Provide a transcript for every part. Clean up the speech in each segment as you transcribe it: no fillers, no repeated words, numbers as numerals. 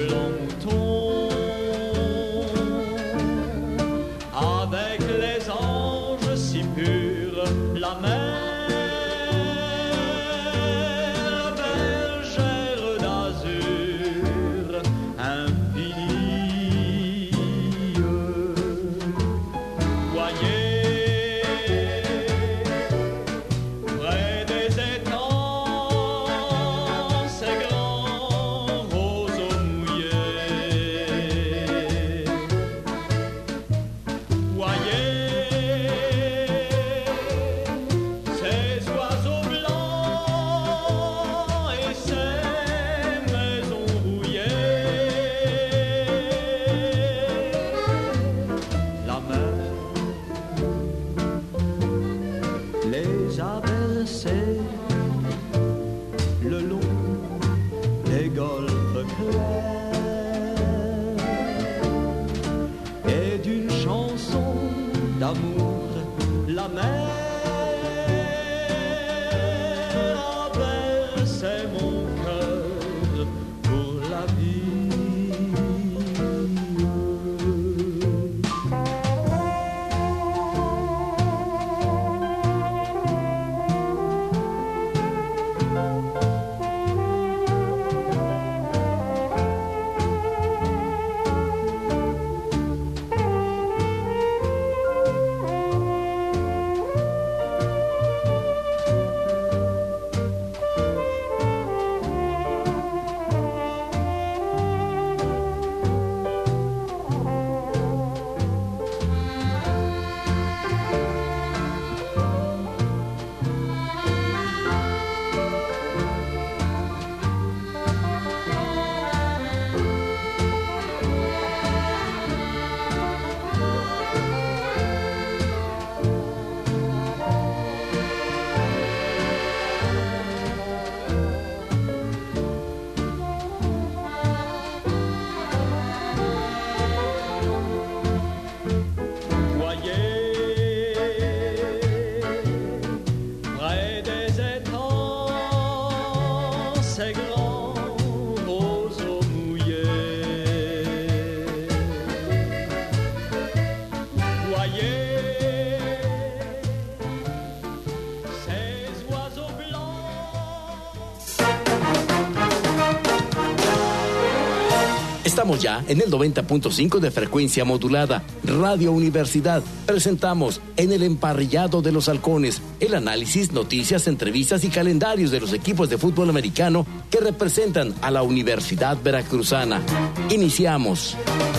blanc mouton, avec les anges si purs, la mer, bergère d'azur infinie. Voyez, près des étangs, ces grands roseaux mouillés. Voyez, ces oiseaux blancs et ces maisons rouillées. La mer les a bercés le long des golfes clairs, et d'une chanson d'amour la mer a bercé mon cœur pour la vie. Près des étangs, ces grands roseaux mouillés. Voyez, ces oiseaux blancs. Estamos ya en el 90.5 de frecuencia modulada. Radio Universidad. Presentamos En el Emparrillado de los Halcones el análisis, noticias, entrevistas y calendarios de los equipos de fútbol americano que representan a la Universidad Veracruzana. Iniciamos.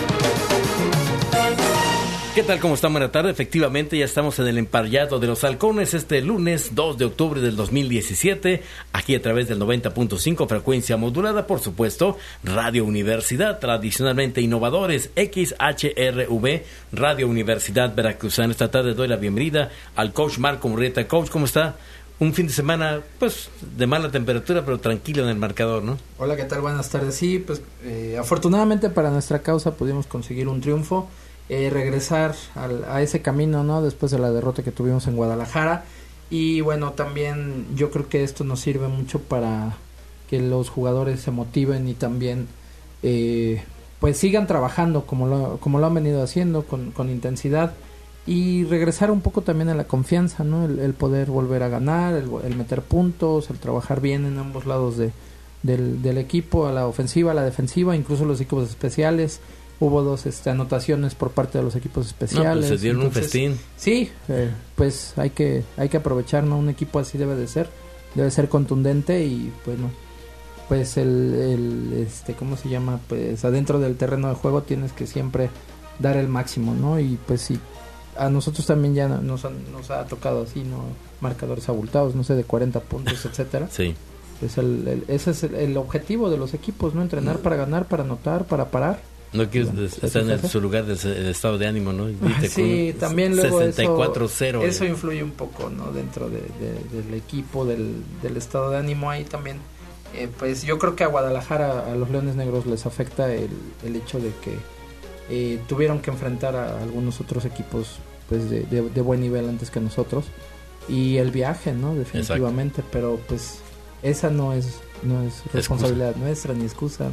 ¿Qué tal? ¿Cómo están? Buena tarde. Efectivamente, ya estamos en el Emparrillado de los Halcones este lunes 2 de octubre del 2017, aquí a través del 90.5 frecuencia modulada, por supuesto, Radio Universidad, tradicionalmente innovadores, XHRV, Radio Universidad Veracruzana. Esta tarde doy la bienvenida al coach Marco Murrieta. Coach, ¿cómo está? Un fin de semana, pues, de mala temperatura, pero tranquilo en el marcador, ¿no? Hola, ¿qué tal? Buenas tardes. Sí, pues, afortunadamente para nuestra causa pudimos conseguir un triunfo. Regresar a ese camino, ¿no? Después de la derrota que tuvimos en Guadalajara. Y bueno, también yo creo que esto nos sirve mucho para que los jugadores se motiven y también pues sigan trabajando como lo han venido haciendo con intensidad, y regresar un poco también a la confianza, ¿no? El poder volver a ganar, el meter puntos, el trabajar bien en ambos lados del equipo, a la ofensiva, a la defensiva, incluso los equipos especiales. Hubo dos anotaciones por parte de los equipos especiales. No, pues se dieron un festín. Sí, pues hay que aprovechar, ¿no? Un equipo así debe ser contundente y bueno, pues ¿cómo se llama? Pues adentro del terreno de juego tienes que siempre dar el máximo, ¿no? Y pues sí, a nosotros también ya nos ha tocado así, ¿no? Marcadores abultados, no sé, de 40 puntos, etcétera. Sí. Pues ese es el objetivo de los equipos, ¿no? Entrenar para ganar, para anotar, para parar. No quieres estar en su lugar del estado de ánimo, ¿no? Sí, también luego 64-0. Eso influye un poco, ¿no? Dentro del equipo, del estado de ánimo ahí también. Pues yo creo que a Guadalajara, a los Leones Negros les afecta el hecho de que tuvieron que enfrentar a algunos otros equipos pues de buen nivel antes que nosotros, y el viaje, ¿no? Definitivamente. Exacto. Pero pues esa no es responsabilidad nuestra ni excusa, ¿no?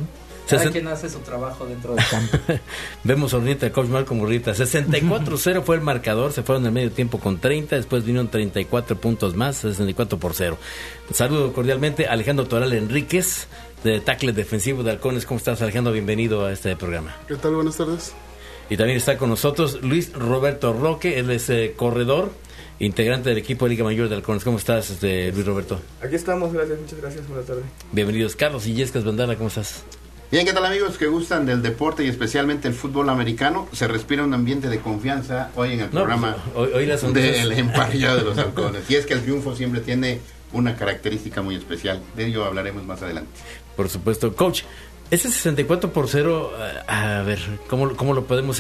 Cada quien hace su trabajo dentro del campo. Vemos ahorita a Coach Malcolm Urrieta. 64-0 fue el marcador. Se fueron en el medio tiempo con 30. Después vinieron 34 puntos más. 64-0. Saludo cordialmente a Alejandro Toral Enríquez, de tackle defensivo de Halcones. ¿Cómo estás, Alejandro? Bienvenido a este programa. ¿Qué tal? Buenas tardes. Y también está con nosotros Luis Roberto Roque. Él es corredor, integrante del equipo de Liga Mayor de Halcones. ¿Cómo estás, Luis Roberto? Aquí estamos, gracias, muchas gracias, buenas tardes. Bienvenidos. Carlos Illescas Bandana, ¿cómo estás? Bien, ¿qué tal, amigos que gustan del deporte y especialmente el fútbol americano? Se respira un ambiente de confianza hoy en el programa hoy del emparrillado de los Halcones. Y es que el triunfo siempre tiene una característica muy especial. De ello hablaremos más adelante. Por supuesto. Coach, ese 64-0, a ver, ¿cómo lo podemos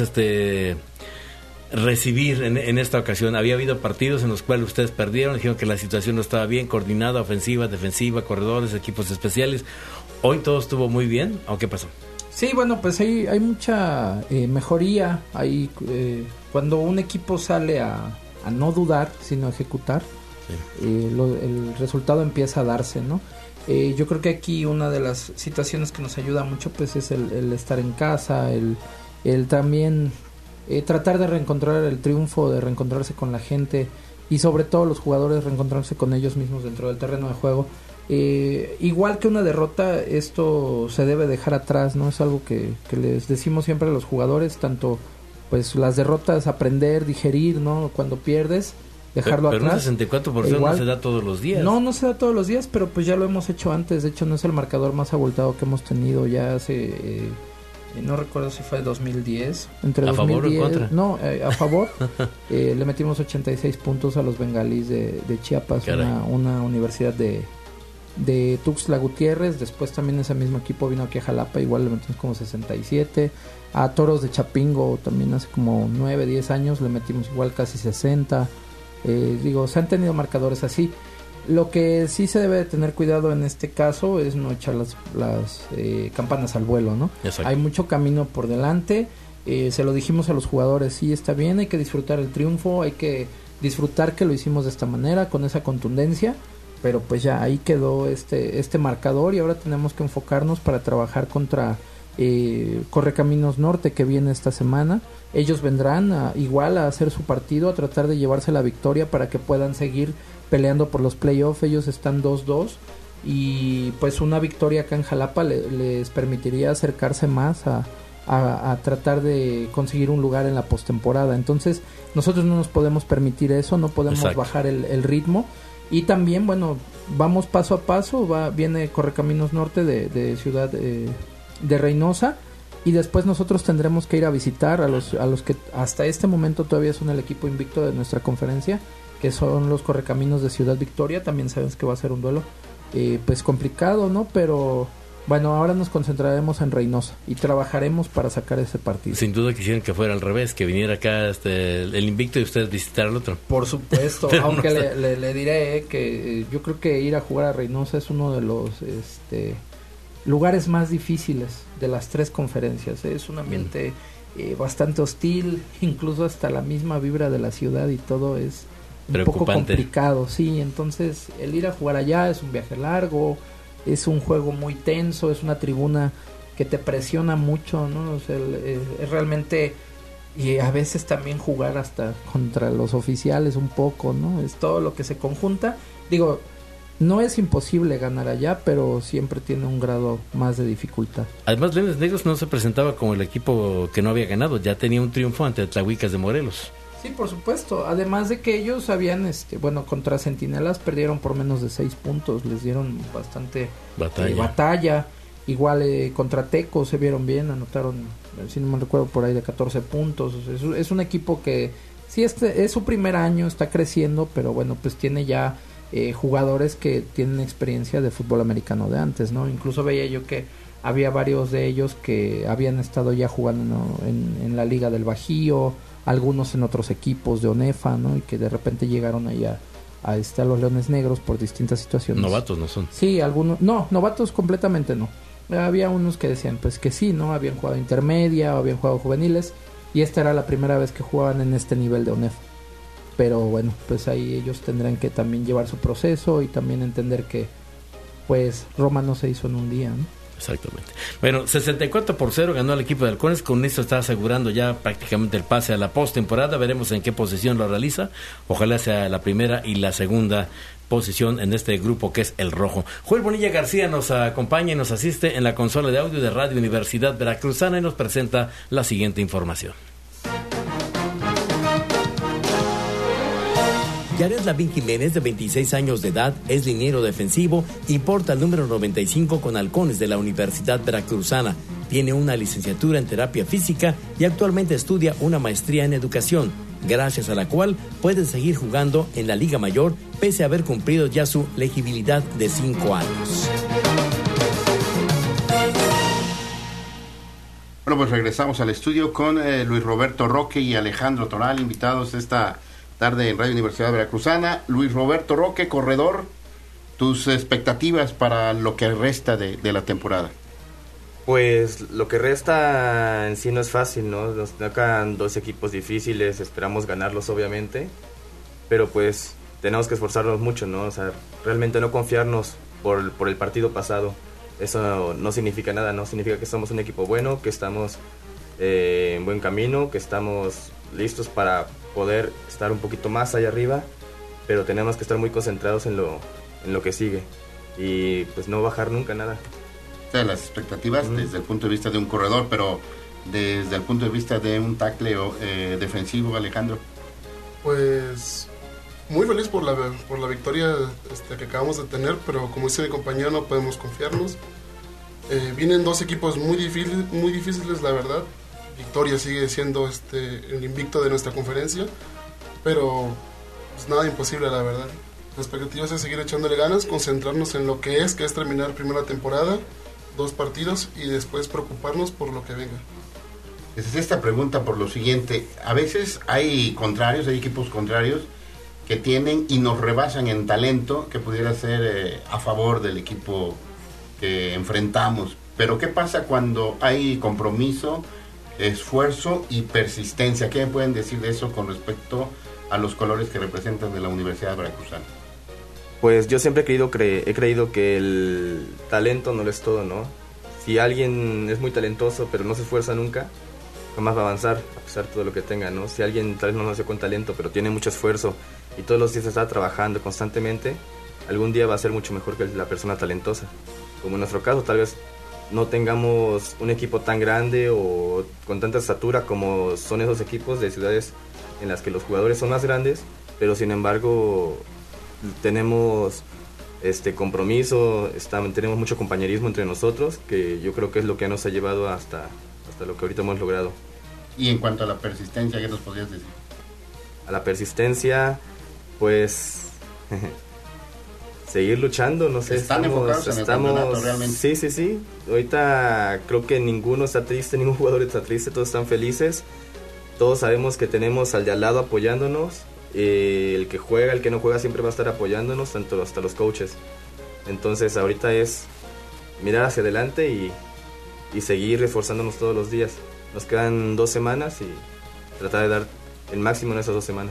recibir en esta ocasión? Había habido partidos en los cuales ustedes perdieron, dijeron que la situación no estaba bien coordinada, ofensiva, defensiva, corredores, equipos especiales. Hoy todo estuvo muy bien, ¿o qué pasó? Sí, bueno, pues hay mucha mejoría. Cuando un equipo sale a no dudar, sino a ejecutar, sí, el resultado empieza a darse, ¿no? Yo creo que aquí una de las situaciones que nos ayuda mucho pues es el estar en casa, el también tratar de reencontrar el triunfo, de reencontrarse con la gente y sobre todo los jugadores reencontrarse con ellos mismos dentro del terreno de juego. Igual que una derrota, esto se debe dejar atrás, ¿no? Es algo que les decimos siempre a los jugadores, tanto pues las derrotas, aprender, digerir, ¿no? Cuando pierdes, dejarlo atrás. Pero un 64% no se da todos los días. No se da todos los días, pero pues ya lo hemos hecho antes. De hecho, no es el marcador más abultado que hemos tenido ya hace... no recuerdo si fue 2010. Entre ¿A 2010, favor o en contra? No, a favor. Le metimos 86 puntos a los bengalíes de Chiapas, una universidad de Tuxtla Gutiérrez. Después también ese mismo equipo vino aquí a Jalapa, igual le metimos como 67. A Toros de Chapingo también hace como 9, 10 años le metimos igual casi 60. Se han tenido marcadores así. Lo que sí se debe de tener cuidado en este caso es no echar las campanas al vuelo, ¿no? Exacto. Hay mucho camino por delante. Se lo dijimos a los jugadores, sí, está bien, hay que disfrutar el triunfo, hay que disfrutar que lo hicimos de esta manera, con esa contundencia, pero pues ya ahí quedó este marcador y ahora tenemos que enfocarnos para trabajar contra Correcaminos Norte, que viene esta semana. Ellos vendrán igual a hacer su partido, a tratar de llevarse la victoria para que puedan seguir peleando por los playoffs. Ellos están 2-2 y pues una victoria acá en Jalapa les permitiría acercarse más a tratar de conseguir un lugar en la postemporada. Entonces nosotros no nos podemos permitir eso, no podemos Exacto. bajar el ritmo. Y también, bueno, vamos paso a paso. Viene Correcaminos Norte de Ciudad de Reynosa, y después nosotros tendremos que ir a visitar a los que hasta este momento todavía son el equipo invicto de nuestra conferencia, que son los Correcaminos de Ciudad Victoria. También sabes que va a ser un duelo pues complicado, ¿no? Pero bueno, ahora nos concentraremos en Reynosa y trabajaremos para sacar ese partido. Sin duda quisieran que fuera al revés, que viniera acá el invicto y ustedes visitar al otro. Por supuesto, aunque le diré que yo creo que ir a jugar a Reynosa es uno de los lugares más difíciles de las tres conferencias. Es un ambiente bastante hostil, incluso hasta la misma vibra de la ciudad y todo es un poco complicado, sí. Entonces el ir a jugar allá es un viaje largo, es un juego muy tenso, es una tribuna que te presiona mucho, ¿no? O sea, es realmente, y a veces también jugar hasta contra los oficiales un poco, ¿no? Es todo lo que se conjunta. Digo, no es imposible ganar allá, pero siempre tiene un grado más de dificultad. Además, Leones Negros no se presentaba como el equipo que no había ganado, ya tenía un triunfo ante Tlahuicas de Morelos. Sí, por supuesto. Además de que ellos habían, contra Centinelas perdieron por menos de 6 puntos, les dieron bastante batalla. Igual contra Teco se vieron bien, anotaron, si no me recuerdo, por ahí de 14 puntos. O sea, es un equipo que sí, es su primer año, está creciendo, pero bueno, pues tiene ya jugadores que tienen experiencia de fútbol americano de antes, ¿no? Incluso veía yo que había varios de ellos que habían estado ya jugando, ¿no?, en la Liga del Bajío, algunos en otros equipos de ONEFA, ¿no? Y que de repente llegaron ahí a los Leones Negros por distintas situaciones. Novatos no son. Sí, algunos, no, novatos completamente no. Había unos que decían pues que sí, ¿no? Habían jugado intermedia o habían jugado juveniles, y esta era la primera vez que jugaban en este nivel de ONEFA. Pero bueno, pues ahí ellos tendrán que también llevar su proceso y también entender que pues Roma no se hizo en un día, ¿no? Exactamente. Bueno, 64-0 ganó el equipo de Halcones. Con esto está asegurando ya prácticamente el pase a la postemporada. Veremos en qué posición lo realiza. Ojalá sea la primera y la segunda posición en este grupo que es el rojo. Joel Bonilla García nos acompaña y nos asiste en la consola de audio de Radio Universidad Veracruzana y nos presenta la siguiente información. Yared Lavín Jiménez, de 26 años de edad, es liniero defensivo y porta el número 95 con Halcones de la Universidad Veracruzana. Tiene una licenciatura en terapia física y actualmente estudia una maestría en educación, gracias a la cual puede seguir jugando en la Liga Mayor pese a haber cumplido ya su elegibilidad de 5 años. Bueno, pues regresamos al estudio con Luis Roberto Roque y Alejandro Toral, invitados esta tarde en Radio Universidad Veracruzana. Luis Roberto Roque, corredor, tus expectativas para lo que resta de la temporada. Pues lo que resta en sí no es fácil, ¿no? Nos tocan 2 equipos difíciles, esperamos ganarlos obviamente, pero pues tenemos que esforzarnos mucho, ¿no? O sea, realmente no confiarnos por el partido pasado. Eso no significa nada, ¿no? Significa que somos un equipo bueno, que estamos en buen camino, que estamos listos para poder estar un poquito más allá arriba, pero tenemos que estar muy concentrados en lo que sigue y pues no bajar nunca nada. O sea, las expectativas desde el punto de vista de un corredor, pero desde el punto de vista de un tackle defensivo, Alejandro. Pues muy feliz por la victoria que acabamos de tener, pero como dice mi compañero, no podemos confiarnos. Vienen 2 equipos muy difíciles, la verdad. Victoria sigue siendo el invicto de nuestra conferencia, pero pues nada imposible, la verdad. La expectativa es seguir echándole ganas, concentrarnos en lo que es terminar primero la temporada, 2 partidos y después preocuparnos por lo que venga. Es esta pregunta por lo siguiente: a veces hay equipos contrarios que tienen y nos rebasan en talento que pudiera ser a favor del equipo que enfrentamos, pero ¿qué pasa cuando hay compromiso, esfuerzo y persistencia? ¿Qué me pueden decir de eso con respecto a los colores que representan de la Universidad Veracruzana? Pues yo siempre he creído que el talento no lo es todo, ¿no? Si alguien es muy talentoso pero no se esfuerza nunca, jamás va a avanzar a pesar de todo lo que tenga, ¿no? Si alguien tal vez no nació con talento pero tiene mucho esfuerzo y todos los días está trabajando constantemente, algún día va a ser mucho mejor que la persona talentosa. Como en nuestro caso, tal vez no tengamos un equipo tan grande o con tanta estatura como son esos equipos de ciudades en las que los jugadores son más grandes, pero sin embargo tenemos compromiso, tenemos mucho compañerismo entre nosotros, que yo creo que es lo que nos ha llevado hasta lo que ahorita hemos logrado. Y en cuanto a la persistencia, ¿qué nos podrías decir? A la persistencia, pues seguir luchando, no sé. ¿Están enfocados en el campeonato realmente? Sí. Ahorita creo que ninguno está triste, ningún jugador está triste, todos están felices. Todos sabemos que tenemos al de al lado apoyándonos. El que juega, el que no juega siempre va a estar apoyándonos, tanto hasta los coaches. Entonces ahorita es mirar hacia adelante y seguir esforzándonos todos los días. Nos quedan 2 semanas y tratar de dar el máximo en esas 2 semanas.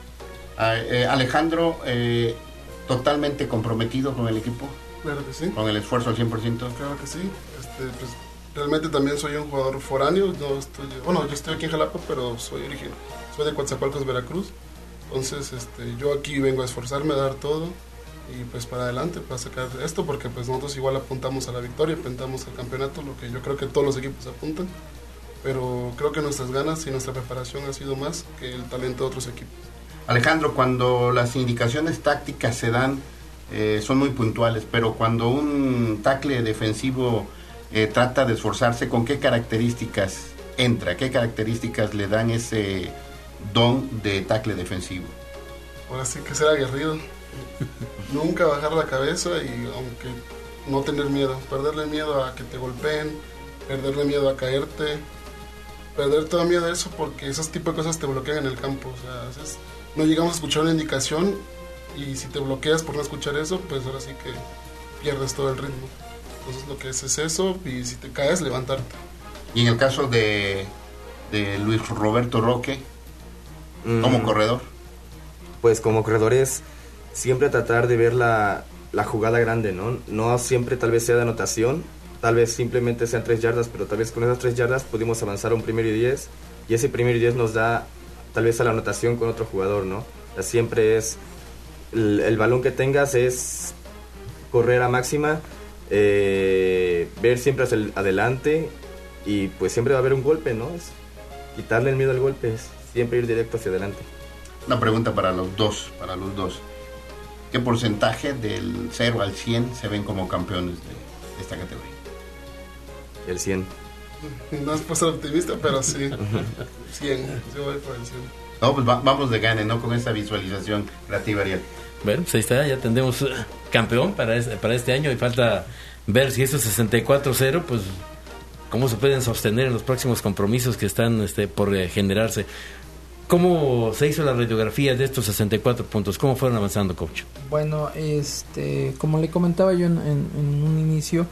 Alejandro, totalmente comprometido con el equipo. Claro que sí. Con el esfuerzo al 100%. Claro que sí. Pues, realmente también soy un jugador foráneo. Yo estoy aquí en Jalapa, pero soy de Coatzacoalcos, Veracruz. Entonces, yo aquí vengo a esforzarme, a dar todo y pues para adelante, para sacar esto, porque pues nosotros igual apuntamos a la victoria, apuntamos al campeonato, lo que yo creo que todos los equipos apuntan, pero creo que nuestras ganas y nuestra preparación ha sido más que el talento de otros equipos. Alejandro, cuando las indicaciones tácticas se dan, son muy puntuales, pero cuando un tackle defensivo trata de esforzarse, ¿con qué características entra? ¿Qué características le dan ese don de tackle defensivo? Ahora sí que ser aguerrido, nunca bajar la cabeza y aunque no tener miedo, perderle miedo a que te golpeen, perderle miedo a caerte, perder todo miedo a eso, porque esos tipos de cosas te bloquean en el campo. O sea, a veces no llegamos a escuchar una indicación y si te bloqueas por no escuchar eso, pues ahora sí que pierdes todo el ritmo. Entonces lo que es eso, y si te caes, levantarte. Y en el caso de Luis Roberto Roque, como corredor. Pues como corredores siempre tratar de ver la jugada grande, ¿no? No siempre tal vez sea de anotación, tal vez simplemente sean 3 yardas, pero tal vez con esas 3 yardas pudimos avanzar a un 1º y 10, y ese 1º y 10 nos da tal vez a la anotación con otro jugador, ¿no? O sea, siempre es el balón que tengas es correr a máxima, ver siempre hacia adelante, y pues siempre va a haber un golpe, ¿no? Es quitarle el miedo al golpe, es siempre ir directo hacia adelante. Una pregunta para los dos. ¿Qué porcentaje del 0 al 100 se ven como campeones de esta categoría? El 100. No es por ser optimista, pero sí. 100. Yo voy por el 100. No, pues vamos de gane, ¿no? Con esta visualización creativa, Ariel. Bueno, pues ahí está, ya tendremos campeón para este año, y falta ver si esos 64-0, pues cómo se pueden sostener en los próximos compromisos que están por generarse. ¿Cómo se hizo la radiografía de estos 64 puntos? ¿Cómo fueron avanzando, coach? Bueno, como le comentaba yo en un inicio,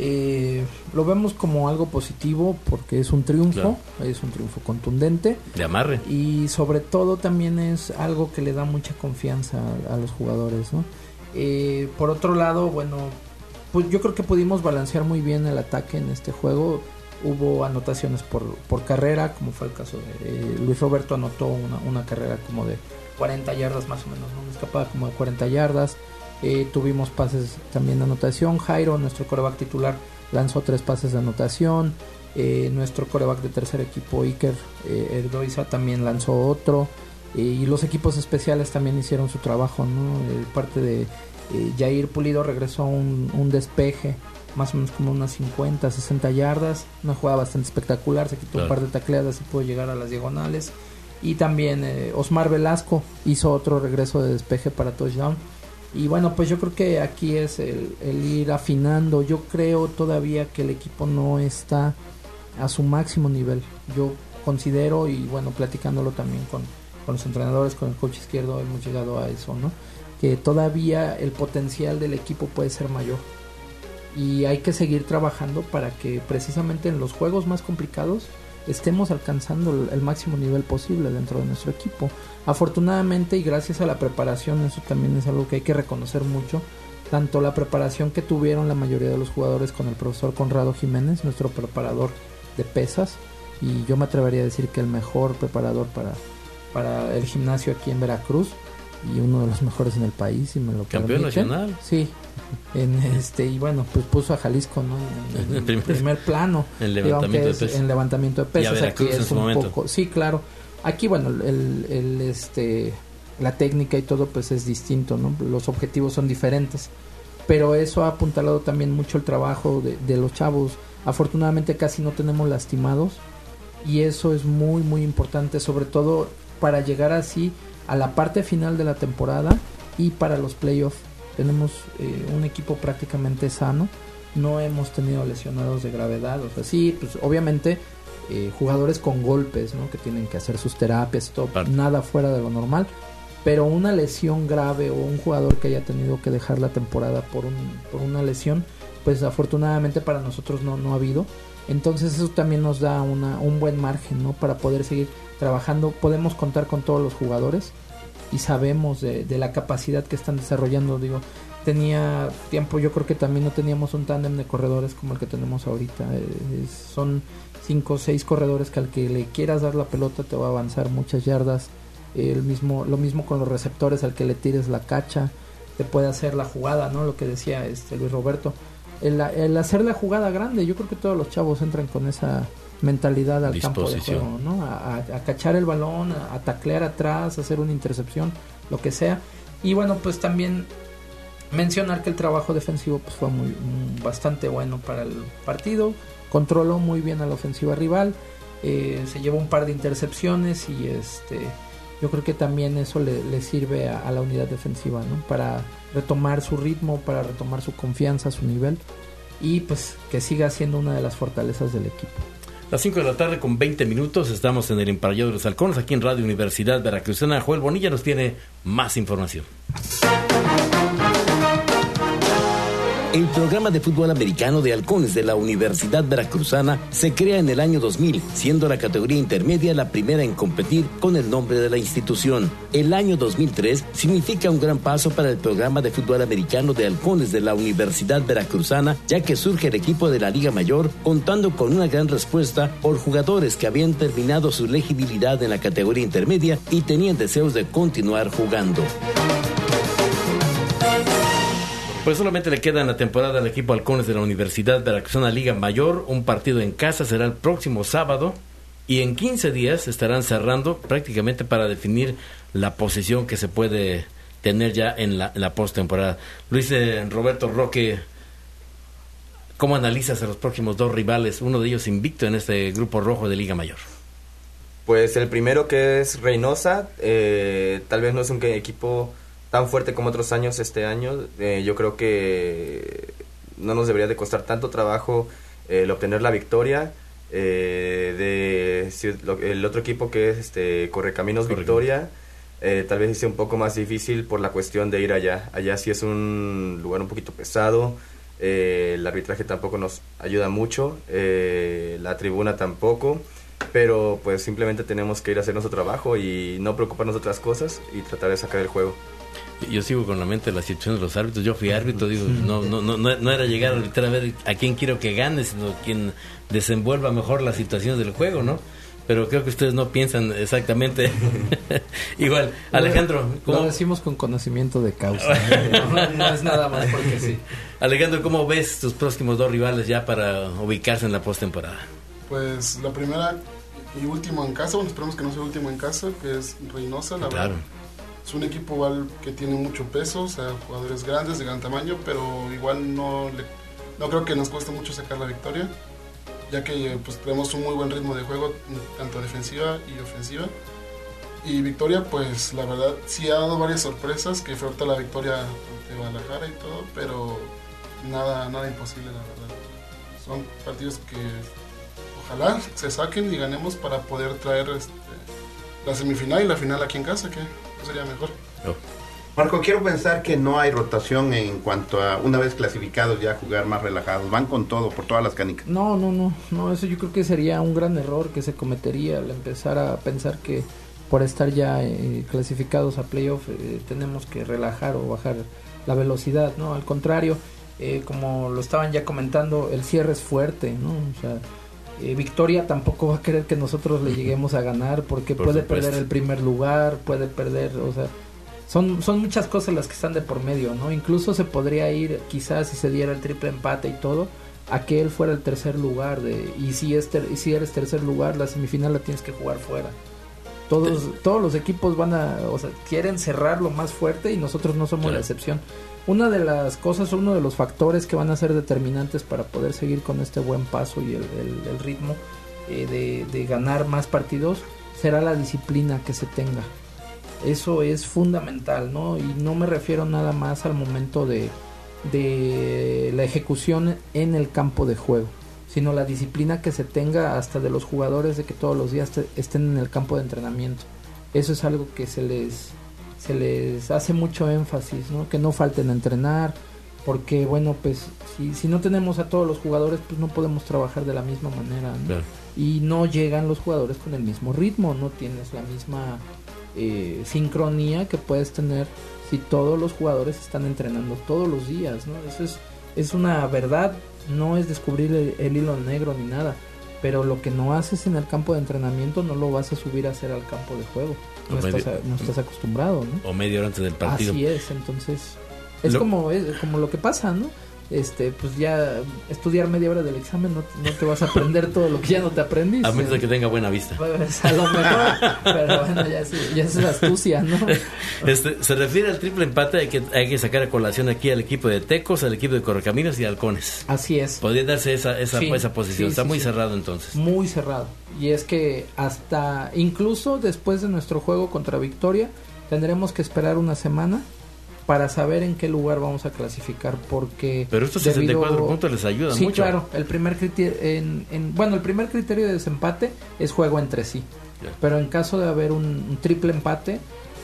lo vemos como algo positivo porque es un triunfo, claro. Es un triunfo contundente. De amarre. Y sobre todo también es algo que le da mucha confianza a los jugadores, ¿no? Por otro lado, bueno, pues yo creo que pudimos balancear muy bien el ataque en este juego. Hubo anotaciones por carrera, como fue el caso de Luis Roberto, anotó una carrera como de 40 yardas más o menos, ¿no? Una escapada como de 40 yardas. Tuvimos pases también de anotación. Jairo, nuestro quarterback titular, lanzó 3 pases de anotación. Nuestro quarterback de tercer equipo, Iker Erdoiza, también lanzó otro. Y los equipos especiales también hicieron su trabajo, ¿no? Parte de Jair Pulido regresó un despeje más o menos como unas 50, 60 yardas, una jugada bastante espectacular, se quitó un par de tacleadas y pudo llegar a las diagonales. Y también Osmar Velasco hizo otro regreso de despeje para touchdown. Y bueno, pues yo creo que aquí es el ir afinando. Yo creo todavía que el equipo no está a su máximo nivel. Yo considero, y bueno, platicándolo también con los entrenadores, con el coach izquierdo, hemos llegado a eso, ¿no? Que todavía el potencial del equipo puede ser mayor. Y hay que seguir trabajando para que precisamente en los juegos más complicados estemos alcanzando el máximo nivel posible dentro de nuestro equipo. Afortunadamente, y gracias a la preparación, eso también es algo que hay que reconocer mucho, tanto la preparación que tuvieron la mayoría de los jugadores con el profesor Conrado Jiménez, nuestro preparador de pesas, y yo me atrevería a decir que el mejor preparador para el gimnasio aquí en Veracruz, y uno de los mejores en el país, si me lo campeón permiten. Nacional. Sí, y bueno, pues puso a Jalisco, ¿no? En el primer plano, el levantamiento de pesas. En levantamiento de pesas. Y a Veracruz aquí es en su un momento. poco, sí, claro. Aquí, bueno, la técnica y todo pues es distinto, ¿no? Los objetivos son diferentes, pero eso ha apuntalado también mucho el trabajo de los chavos. Afortunadamente casi no tenemos lastimados, y eso es muy muy importante, sobre todo para llegar así a la parte final de la temporada y para los playoffs. Tenemos un equipo prácticamente sano, no hemos tenido lesionados de gravedad, o sea, sí, pues obviamente jugadores con golpes, ¿no? Que tienen que hacer sus terapias y todo, nada fuera de lo normal, pero una lesión grave o un jugador que haya tenido que dejar la temporada por una lesión, pues afortunadamente para nosotros no ha habido. Entonces eso también nos da un buen margen, ¿no? Para poder seguir trabajando. Podemos contar con todos los jugadores y sabemos de la capacidad que están desarrollando. Digo, tenía tiempo, yo creo que también no teníamos un tándem de corredores como el que tenemos ahorita. Son 5 o 6 corredores que al que le quieras dar la pelota te va a avanzar muchas yardas. Lo mismo con los receptores, al que le tires la cacha te puede hacer la jugada, ¿no? Lo que decía Luis Roberto, el hacer la jugada grande. Yo creo que todos los chavos entran con esa mentalidad al campo de juego, ¿no? A cachar el balón, a taclear atrás, a hacer una intercepción, lo que sea. Y bueno, pues también mencionar que el trabajo defensivo pues fue bastante bueno para el partido. Controló muy bien a la ofensiva rival, se llevó un par de intercepciones y yo creo que también eso le sirve a la unidad defensiva, ¿no? Para retomar su ritmo, para retomar su confianza, su nivel, y pues que siga siendo una de las fortalezas del equipo. Las 5 de la tarde con 20 minutos, estamos en el Emparrillado de los Halcones, aquí en Radio Universidad Veracruzana. Joel Bonilla nos tiene más información. El programa de fútbol americano de halcones de la Universidad Veracruzana se crea en el año 2000, siendo la categoría intermedia la primera en competir con el nombre de la institución. El año 2003 significa un gran paso para el programa de fútbol americano de halcones de la Universidad Veracruzana, ya que surge el equipo de la Liga Mayor, contando con una gran respuesta por jugadores que habían terminado su elegibilidad en la categoría intermedia y tenían deseos de continuar jugando. Pues solamente le queda en la temporada al equipo halcones de la Universidad Veracruzana Liga Mayor. Un partido en casa será el próximo sábado y en 15 días estarán cerrando prácticamente para definir la posición que se puede tener ya en la postemporada. Luis Roberto Roque, ¿cómo analizas a los próximos dos rivales, uno de ellos invicto en este grupo rojo de Liga Mayor? Pues el primero, que es Reynosa, tal vez no es un equipo tan fuerte como otros años. Este año yo creo que no nos debería de costar tanto trabajo el obtener la victoria. El otro equipo, que es Correcaminos Victoria, tal vez sea un poco más difícil por la cuestión de ir allá. Allá sí es un lugar un poquito pesado, el arbitraje tampoco nos ayuda mucho, la tribuna tampoco, pero pues simplemente tenemos que ir a hacer nuestro trabajo y no preocuparnos de otras cosas y tratar de sacar el juego. Yo sigo con la mente la situación de los árbitros. Yo fui árbitro, digo, no era llegar a arbitrar a ver a quién quiero que gane, sino quien desenvuelva mejor las situaciones del juego, ¿no? Pero creo que ustedes no piensan exactamente igual. Alejandro, ¿cómo? Lo decimos con conocimiento de causa, no es nada más porque sí. Alejandro, ¿cómo ves tus próximos dos rivales ya para ubicarse en la postemporada? Pues la primera y último en casa, bueno, esperemos que no sea último en casa, que es Reynosa, la claro. verdad. Es un equipo igual que tiene mucho peso, o sea, jugadores grandes, de gran tamaño, pero igual no creo que nos cueste mucho sacar la victoria, ya que pues tenemos un muy buen ritmo de juego, tanto defensiva y ofensiva. Y Victoria, pues la verdad sí ha dado varias sorpresas, que fue ahorita la victoria de Guadalajara y todo, pero nada imposible, la verdad. Son partidos que ojalá se saquen y ganemos para poder traer la semifinal y la final aquí en casa, que sería mejor. Marco, quiero pensar que no hay rotación en cuanto a una vez clasificados ya jugar más relajados, van con todo, por todas las canicas. No, eso yo creo que sería un gran error que se cometería al empezar a pensar que por estar ya clasificados a playoff tenemos que relajar o bajar la velocidad, ¿no? Al contrario, como lo estaban ya comentando, el cierre es fuerte, ¿no? O sea, Victoria tampoco va a querer que nosotros le lleguemos a ganar porque puede perder el primer lugar, puede perder, o sea, son muchas cosas las que están de por medio, ¿no? Incluso se podría ir, quizás si se diera el triple empate y todo, a que él fuera el tercer lugar y si eres tercer lugar, la semifinal la tienes que jugar fuera. Todos los equipos quieren cerrarlo más fuerte y nosotros no somos la excepción. Una de las cosas, uno de los factores que van a ser determinantes para poder seguir con este buen paso y el ritmo de ganar más partidos será la disciplina que se tenga. Eso es fundamental, ¿no? Y no me refiero nada más al momento de la ejecución en el campo de juego, sino la disciplina que se tenga hasta de los jugadores, de que todos los días estén en el campo de entrenamiento. Eso es algo que se les hace mucho énfasis, ¿no? Que no falten a entrenar, porque bueno, pues si no tenemos a todos los jugadores, pues no podemos trabajar de la misma manera, ¿no? Claro. Y no llegan los jugadores con el mismo ritmo, no tienes la misma sincronía que puedes tener si todos los jugadores están entrenando todos los días, ¿no? Eso es una verdad, no es descubrir el hilo negro ni nada, pero lo que no haces en el campo de entrenamiento no lo vas a subir a hacer al campo de juego. No estás acostumbrado, ¿no? O media hora antes del partido. Así es, entonces es como lo que pasa, ¿no? Pues ya estudiar media hora del examen no te vas a aprender todo lo que ya no te aprendiste. A menos de que tenga buena vista. Pues a lo mejor, pero bueno, ya es la astucia, ¿no? Se refiere al triple empate, hay que sacar a colación aquí al equipo de Tecos, al equipo de Correcaminos y Halcones. Así es. Podría darse esa posición, está muy cerrado entonces. Muy cerrado. Y es que hasta, incluso después de nuestro juego contra Victoria, tendremos que esperar una semana para saber en qué lugar vamos a clasificar, porque... Pero estos 64 puntos les ayudan mucho. Sí, claro, el primer criterio el primer criterio de desempate es juego entre sí, pero en caso de haber un triple empate,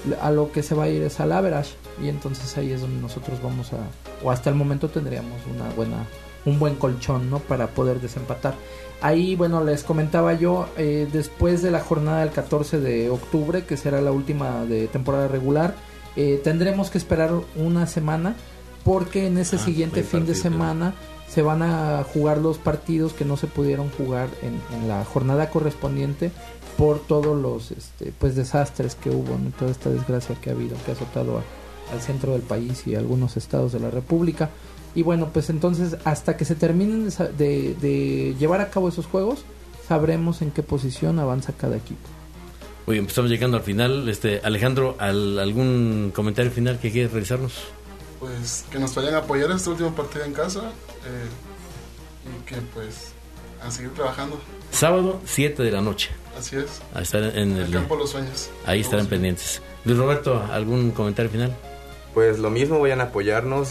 a lo que se va a ir es al average, y entonces ahí es donde nosotros vamos a, o hasta el momento tendríamos un buen colchón, ¿no? Para poder desempatar. Ahí, bueno, les comentaba yo, después de la jornada del 14 de octubre, que será la última de temporada regular, tendremos que esperar una semana, porque en ese siguiente fin de semana se van a jugar los partidos que no se pudieron jugar en la jornada correspondiente por todos los pues desastres que hubo, ¿no? Toda esta desgracia que ha habido, que ha azotado al centro del país y a algunos estados de la República. Y bueno, pues entonces hasta que se terminen de llevar a cabo esos juegos, sabremos en qué posición avanza cada equipo. Oye, estamos llegando al final. Alejandro, ¿algún comentario final que quieres realizarnos? Pues que nos vayan a apoyar este último partido en casa, y que pues a seguir trabajando. Sábado 7 de la noche. Así es. A estar en el campo de los sueños. Ahí estarán pendientes. Luis Roberto, ¿algún comentario final? Pues lo mismo, vayan a apoyarnos,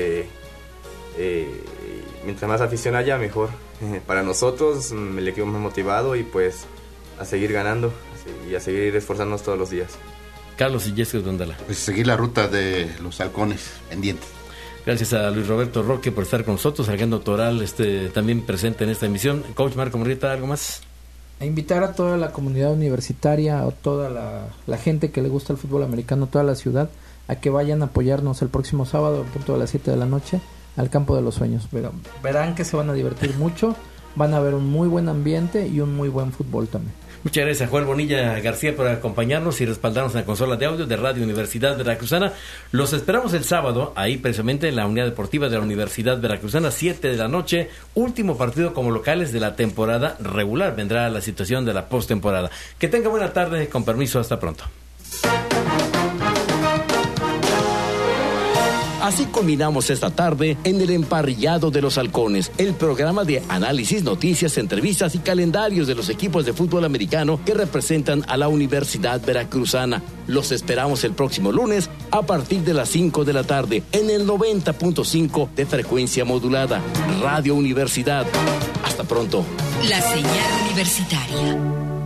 mientras más afición haya, mejor. Para nosotros, el equipo más motivado, y pues a seguir ganando y a seguir esforzándonos todos los días. Carlos y Jessica Gondala. Pues seguir la ruta de los halcones pendientes. Gracias a Luis Roberto Roque por estar con nosotros, Alejandro Toral también presente en esta emisión. Coach Marco Murrieta, ¿algo más? A invitar a toda la comunidad universitaria, o toda la gente que le gusta el fútbol americano, toda la ciudad, a que vayan a apoyarnos el próximo sábado a punto de las 7 de la noche al Campo de los Sueños. Verán que se van a divertir mucho, van a ver un muy buen ambiente y un muy buen fútbol también. Muchas gracias a Joel Bonilla García por acompañarnos y respaldarnos en la consola de audio de Radio Universidad Veracruzana. Los esperamos el sábado, ahí precisamente en la unidad deportiva de la Universidad Veracruzana, 7 de la noche, último partido como locales de la temporada regular. Vendrá la situación de la postemporada. Que tenga buena tarde, con permiso, hasta pronto. Así culminamos esta tarde en el Emparrillado de los Halcones, el programa de análisis, noticias, entrevistas y calendarios de los equipos de fútbol americano que representan a la Universidad Veracruzana. Los esperamos el próximo lunes a partir de las 5 de la tarde en el 90.5 de frecuencia modulada. Radio Universidad. Hasta pronto. La señal universitaria.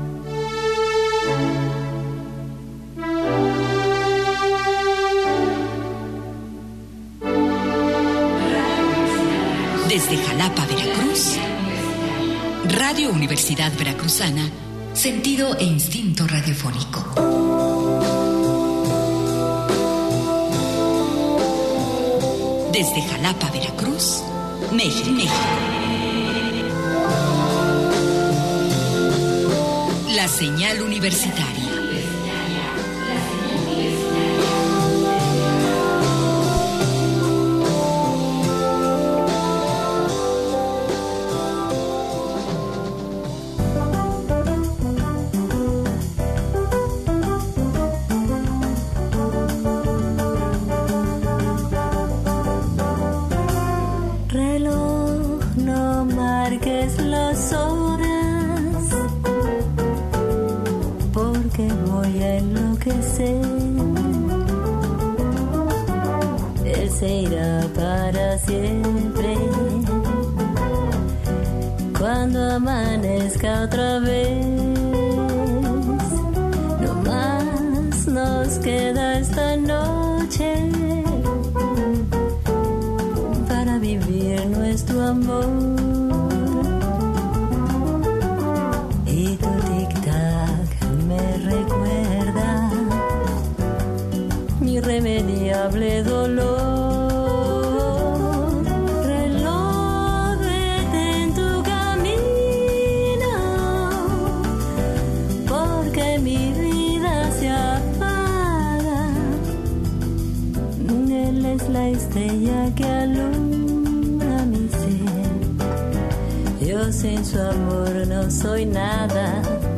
Desde Jalapa, Veracruz, Radio Universidad Veracruzana, sentido e instinto radiofónico. Desde Jalapa, Veracruz, México. La señal universitaria. Él se irá para siempre cuando amanezca otra vez. No más nos queda esta noche para vivir nuestro amor. Y tu tic-tac me recuerda mi irremediable dolor. Reloj, vete en tu camino, porque mi vida se apaga. Él es la estrella que alumbra mi ser. Yo sin su amor no soy nada.